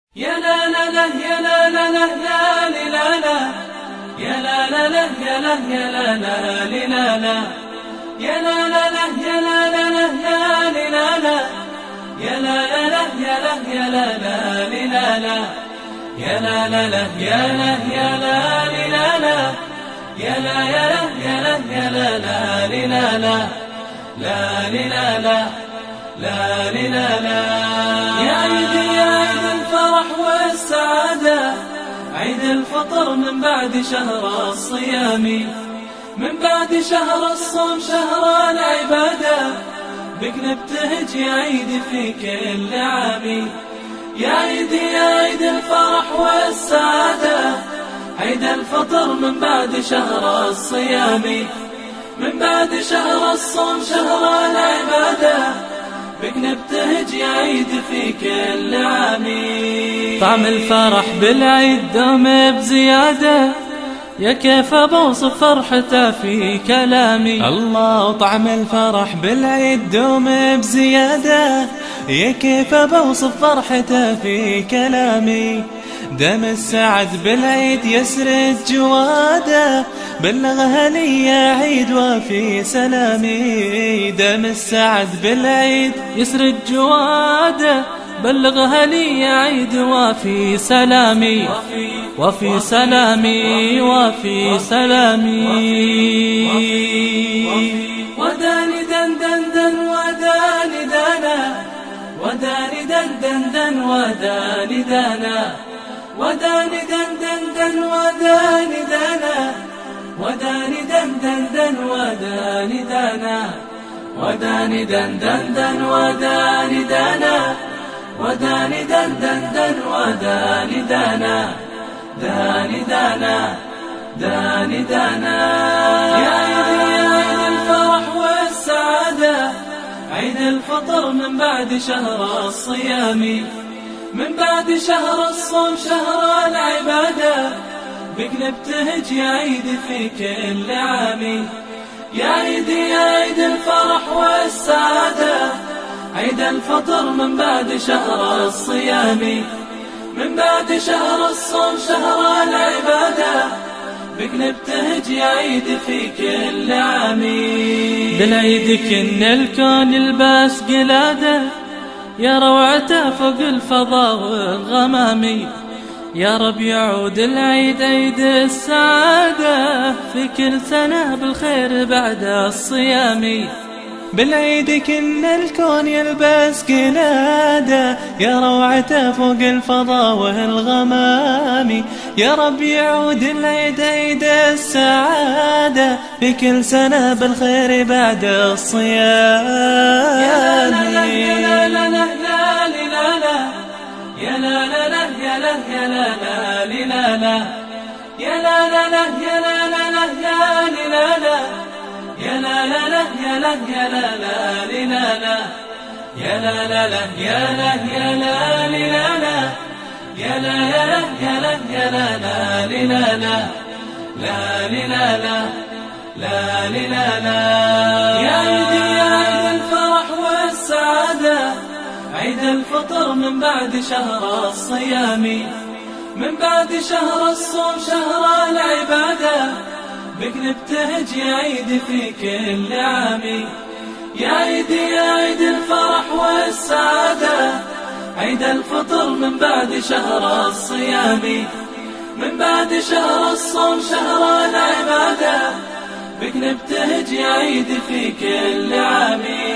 يا لا لا لا يا لا لا لا لا لا لا يا لا لا لا يا لا يا لا لا لا يا لا لا لا يا لا لا لا لا يا لا لا لا يا لا يا لا لا يا لا لا لا يا لا يا لا لا يا لا يا لا يا لا يا لا لا لا لا لا لا لا يا عيد يا عيد الفرح والسعادة، عيد الفطر من بعد شهر الصيام، من بعد شهر الصوم شهر العبادة، بك نبتهج يا عيد في كل عام. يا عيد يا عيد الفرح والسعادة، عيد الفطر من بعد شهر الصيام، من بعد شهر الصوم شهر العبادة، بك نبتهج يا عيد في كل عام. طعم الفرح بالعيد دوم بزيادة، يا كيف بوصف فرحته في كلامي. الله طعم الفرح بالعيد دوم بزيادة، يا كيف بوصف فرحته في كلامي. دم السعد بالعيد يسرد جواده، بلغها لي يا عيد وفي سلامي. دم السعد بالعيد يسرد جواده، بلغها لي يا عيد وفي سلامي، وفي سلامي، وفي سلامي. وداني دن دن دن وداني دانا، وداني دن دن دن وداني دانا، وداني دن دن دن وداني دانا، وداني دن دن دن وداني دانا، وداني دن دن دن وداني دانا، وداني دن دن دن وداني دانا، داني دانا داني دانا. يا عيد يا عيد الفرح والسعادة، عيد الفطر من بعد شهر الصيام، من بعد شهر الصوم شهر العبادة، بك نبتهج يا عيد في كل عام. يا عيد يا عيد الفرح والسعادة، عيد الفطر من بعد شهر الصيام، من بعد شهر الصوم شهر العبادة، بك نبتهج يا عيد في كل عام. بالعيد كن الكون يلبس قلادة، يا روعته فوق الفضاء والغمام. يا رب يعود العيد عيد السعادة، في كل سنة بالخير بعد الصيام. بالعيد كن الكون يلبس قلادة، يا روعته فوق الفضاء والغمام. يا رب يعود العيد عيد السعادة، في كل سنة بالخير بعد الصيام. يا لا لا يا لا لا لا لا لا يا لا لا لا يا لا يا لا لا لا يا لا لا لا يا لا لا لا لا يا لا لا لا يا لا يا لا لا يا لا لا لا يا لا يا لا لا يا لا يا لا يا لا يا لا لا لا لا لا. يا عيد يا عيد الفرح والسعادة، عيد الفطر من بعد شهر الصيام، من بعد شهر الصوم شهر العبادة، بك نبتهج يا عيد في كل عام. يا عيد يا عيد الفرح والسعادة، عيد الفطر من بعد شهر الصيام، من بعد شهر الصوم شهر العبادة، بك نبتهج يا عيد في كل عام.